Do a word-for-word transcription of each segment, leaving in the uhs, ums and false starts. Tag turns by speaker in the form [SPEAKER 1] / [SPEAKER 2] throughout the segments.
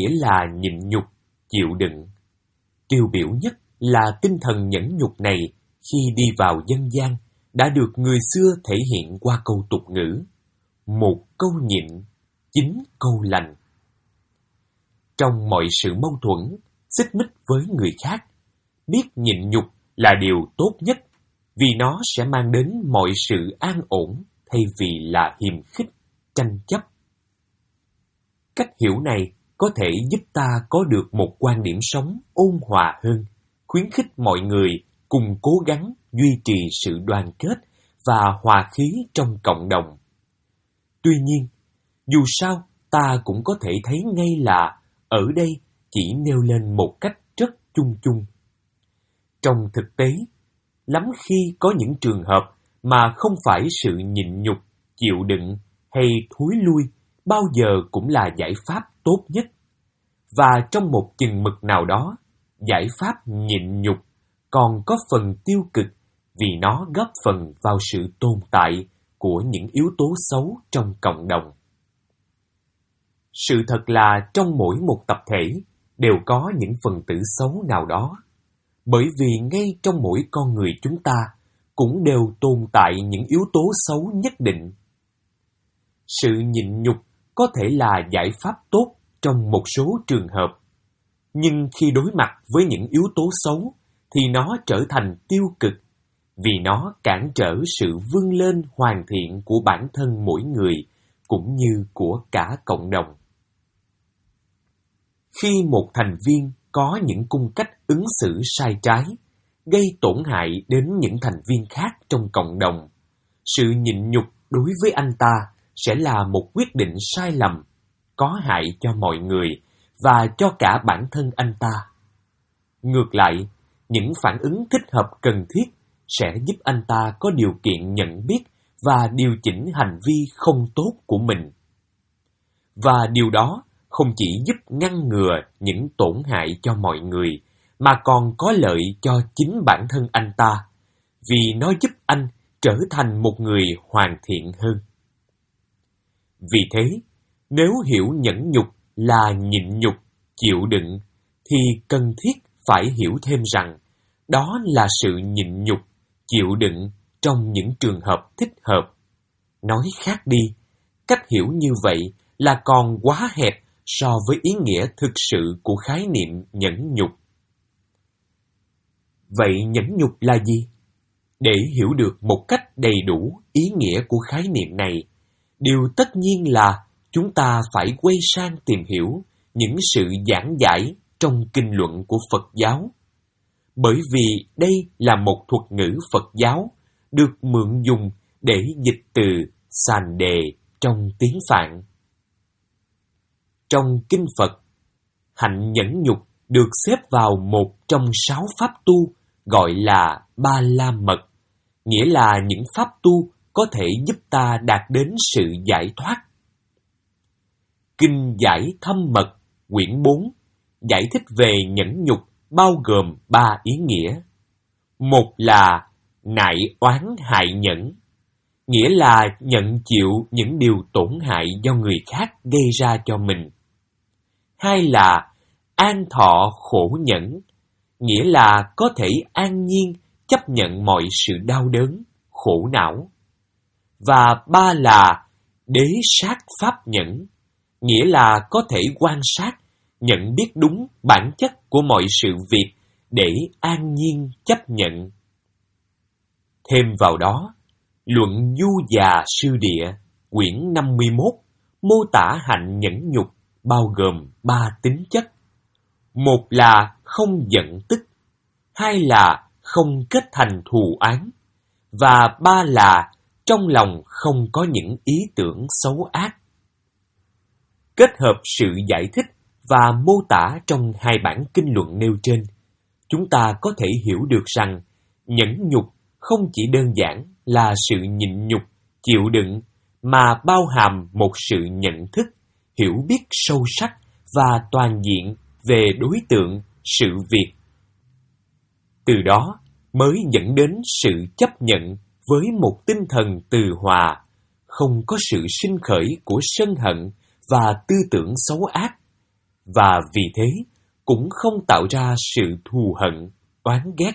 [SPEAKER 1] nghĩa là nhịn nhục, chịu đựng. Tiêu biểu nhất là tinh thần nhẫn nhục này khi đi vào dân gian đã được người xưa thể hiện qua câu tục ngữ: một câu nhịn, chín câu lành. Trong mọi sự mâu thuẫn, xích mích với người khác, biết nhịn nhục là điều tốt nhất, vì nó sẽ mang đến mọi sự an ổn thay vì là hiềm khích, tranh chấp. Cách hiểu này có thể giúp ta có được một quan điểm sống ôn hòa hơn, khuyến khích mọi người cùng cố gắng duy trì sự đoàn kết và hòa khí trong cộng đồng. Tuy nhiên, dù sao ta cũng có thể thấy ngay là ở đây chỉ nêu lên một cách rất chung chung. Trong thực tế, lắm khi có những trường hợp mà không phải sự nhịn nhục, chịu đựng hay thối lui bao giờ cũng là giải pháp tốt nhất. Và trong một chừng mực nào đó, giải pháp nhịn nhục còn có phần tiêu cực vì nó góp phần vào sự tồn tại của những yếu tố xấu trong cộng đồng. Sự thật là trong mỗi một tập thể đều có những phần tử xấu nào đó, bởi vì ngay trong mỗi con người chúng ta cũng đều tồn tại những yếu tố xấu nhất định. Sự nhịn nhục có thể là giải pháp tốt trong một số trường hợp, nhưng khi đối mặt với những yếu tố xấu thì nó trở thành tiêu cực, vì nó cản trở sự vươn lên hoàn thiện của bản thân mỗi người cũng như của cả cộng đồng. Khi một thành viên có những cung cách ứng xử sai trái, gây tổn hại đến những thành viên khác trong cộng đồng, sự nhịn nhục đối với anh ta sẽ là một quyết định sai lầm, có hại cho mọi người và cho cả bản thân anh ta. Ngược lại, những phản ứng thích hợp cần thiết sẽ giúp anh ta có điều kiện nhận biết và điều chỉnh hành vi không tốt của mình. Và điều đó không chỉ giúp ngăn ngừa những tổn hại cho mọi người, mà còn có lợi cho chính bản thân anh ta, vì nó giúp anh trở thành một người hoàn thiện hơn. Vì thế, nếu hiểu nhẫn nhục là nhịn nhục, chịu đựng, thì cần thiết phải hiểu thêm rằng đó là sự nhịn nhục, chịu đựng trong những trường hợp thích hợp. Nói khác đi, cách hiểu như vậy là còn quá hẹp so với ý nghĩa thực sự của khái niệm nhẫn nhục. Vậy nhẫn nhục là gì? Để hiểu được một cách đầy đủ ý nghĩa của khái niệm này, điều tất nhiên là chúng ta phải quay sang tìm hiểu những sự giảng giải trong kinh luận của Phật giáo. Bởi vì đây là một thuật ngữ Phật giáo được mượn dùng để dịch từ sàn đề trong tiếng Phạn. Trong kinh Phật, hạnh nhẫn nhục được xếp vào một trong sáu pháp tu gọi là Ba La Mật, nghĩa là những pháp tu có thể giúp ta đạt đến sự giải thoát. Kinh Giải Thâm Mật, quyển bốn, giải thích về nhẫn nhục bao gồm ba ý nghĩa. Một là nại oán hại nhẫn, nghĩa là nhận chịu những điều tổn hại do người khác gây ra cho mình. Hai là an thọ khổ nhẫn, nghĩa là có thể an nhiên chấp nhận mọi sự đau đớn, khổ não. Và ba là đế sát pháp nhẫn, nghĩa là có thể quan sát, nhận biết đúng bản chất của mọi sự việc để an nhiên chấp nhận. Thêm vào đó, luận Du Già Sư Địa, quyển năm mươi mốt, mô tả hạnh nhẫn nhục bao gồm ba tính chất. Một là không giận tức, hai là không kết thành thù oán, và ba là trong lòng không có những ý tưởng xấu ác. Kết hợp sự giải thích và mô tả trong hai bản kinh luận nêu trên, chúng ta có thể hiểu được rằng nhẫn nhục không chỉ đơn giản là sự nhịn nhục, chịu đựng, mà bao hàm một sự nhận thức, hiểu biết sâu sắc và toàn diện về đối tượng, sự việc. Từ đó mới dẫn đến sự chấp nhận với một tinh thần từ hòa, không có sự sinh khởi của sân hận và tư tưởng xấu ác. và vì thế cũng không tạo ra sự thù hận, oán ghét.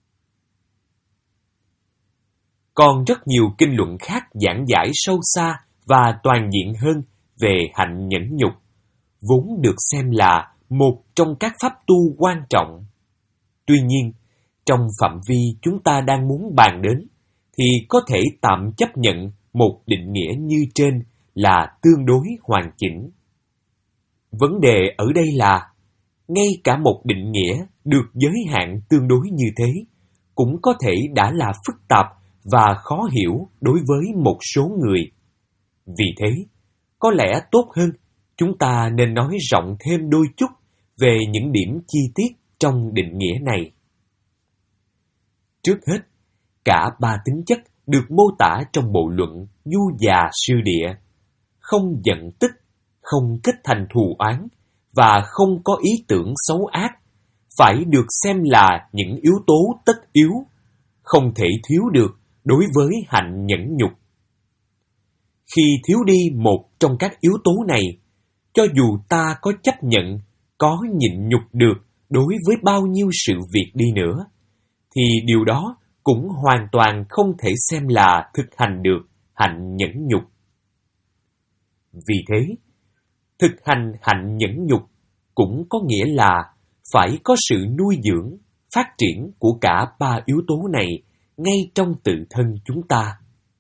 [SPEAKER 1] Còn rất nhiều kinh luận khác giảng giải sâu xa và toàn diện hơn về hạnh nhẫn nhục, vốn được xem là một trong các pháp tu quan trọng. Tuy nhiên, trong phạm vi chúng ta đang muốn bàn đến, thì có thể tạm chấp nhận một định nghĩa như trên là tương đối hoàn chỉnh. Vấn đề ở đây là, ngay cả một định nghĩa được giới hạn tương đối như thế, cũng có thể đã là phức tạp và khó hiểu đối với một số người. Vì thế, có lẽ tốt hơn chúng ta nên nói rộng thêm đôi chút về những điểm chi tiết trong định nghĩa này. Trước hết, cả ba tính chất được mô tả trong bộ luận Du Già Sư Địa: không giận tức, không kết thành thù oán và không có ý tưởng xấu ác, phải được xem là những yếu tố tất yếu, không thể thiếu được đối với hạnh nhẫn nhục. Khi thiếu đi một trong các yếu tố này, cho dù ta có chấp nhận, có nhịn nhục được đối với bao nhiêu sự việc đi nữa, thì điều đó cũng hoàn toàn không thể xem là thực hành được hạnh nhẫn nhục. Vì thế, thực hành hạnh nhẫn nhục cũng có nghĩa là phải có sự nuôi dưỡng, phát triển của cả ba yếu tố này ngay trong tự thân chúng ta.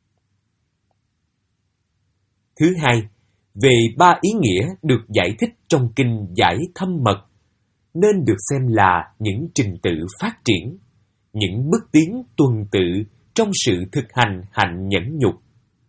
[SPEAKER 1] Thứ hai, về ba ý nghĩa được giải thích trong kinh Giải Thâm Mật, nên được xem là những trình tự phát triển, những bước tiến tuần tự trong sự thực hành hạnh nhẫn nhục.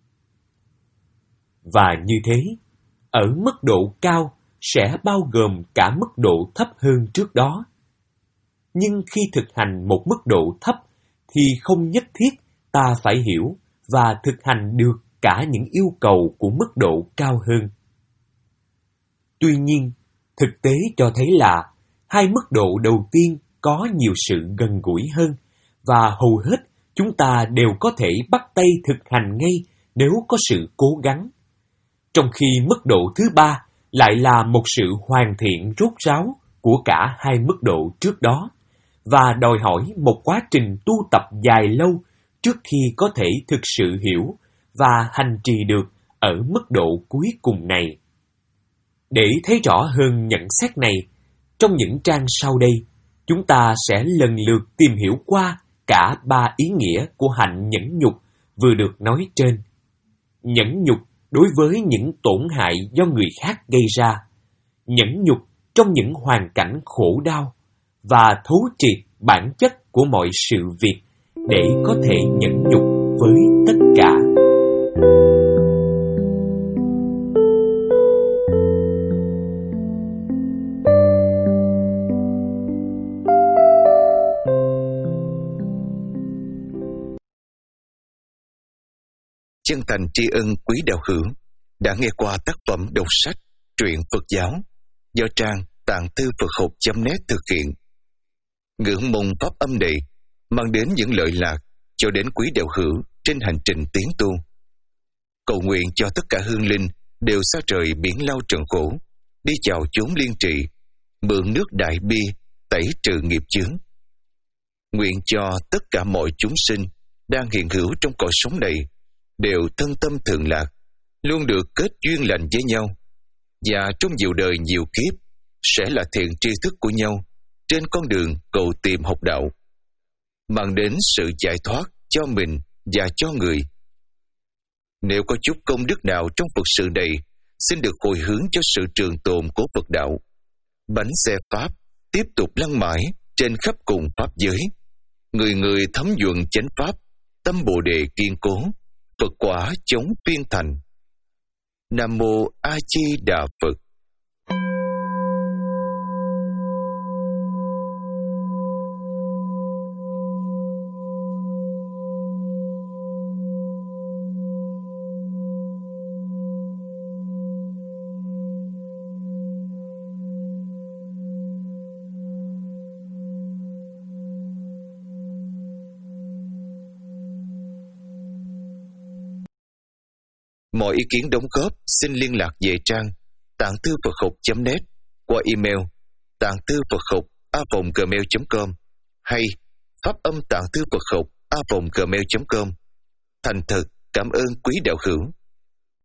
[SPEAKER 1] Và như thế, ở mức độ cao sẽ bao gồm cả mức độ thấp hơn trước đó. Nhưng khi thực hành một mức độ thấp thì không nhất thiết ta phải hiểu và thực hành được cả những yêu cầu của mức độ cao hơn. Tuy nhiên, thực tế cho thấy là hai mức độ đầu tiên có nhiều sự gần gũi hơn và hầu hết chúng ta đều có thể bắt tay thực hành ngay nếu có sự cố gắng. Trong khi mức độ thứ ba lại là một sự hoàn thiện rốt ráo của cả hai mức độ trước đó và đòi hỏi một quá trình tu tập dài lâu trước khi có thể thực sự hiểu và hành trì được ở mức độ cuối cùng này. Để thấy rõ hơn nhận xét này, trong những trang sau đây, chúng ta sẽ lần lượt tìm hiểu qua cả ba ý nghĩa của hạnh nhẫn nhục vừa được nói trên. Nhẫn nhục đối với những tổn hại do người khác gây ra, nhẫn nhục trong những hoàn cảnh khổ đau, và thấu triệt bản chất của mọi sự việc để có thể nhẫn nhục với tất cả.
[SPEAKER 2] Chân thành tri ân quý đạo hữu đã nghe qua tác phẩm đọc sách truyện Phật giáo do trang tạng thư Phật học chấm net thực hiện. Ngưỡng mong pháp âm này mang đến những lợi lạc cho đến quý đạo hữu trên hành trình tiến tu. Cầu nguyện cho tất cả hương linh đều xa trời biển lao trần khổ, đi chào chốn liên trị, mượn nước đại bi tẩy trừ nghiệp chướng. Nguyện cho tất cả mọi chúng sinh đang hiện hữu trong cõi sống này đều thân tâm thường lạc, luôn được kết duyên lành với nhau, và trong nhiều đời nhiều kiếp sẽ là thiện tri thức của nhau trên con đường cầu tìm học đạo, mang đến sự giải thoát cho mình và cho người. Nếu có chút công đức nào trong Phật sự này, xin được hồi hướng cho sự trường tồn của Phật đạo. Bánh xe Pháp tiếp tục lăn mãi trên khắp cùng Pháp giới. Người người thấm nhuận chánh Pháp, tâm Bồ Đề kiên cố, Phật quả chống phiên thành. Nam Mô A Di Đà Phật. Mọi ý kiến đóng góp xin liên lạc về trang tạng thư Phật học chấm net qua email tạng thư Phật học a vòng gmail chấm com hay pháp âm tạng thư Phật học a vòng gmail chấm com. Thành thật cảm ơn quý đạo hữu.